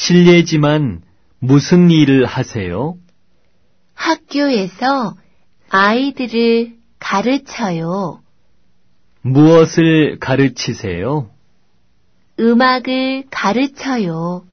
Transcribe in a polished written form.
실례지만 무슨 일을 하세요? 학교에서 아이들을 가르쳐요. 무엇을 가르치세요? 음악을 가르쳐요.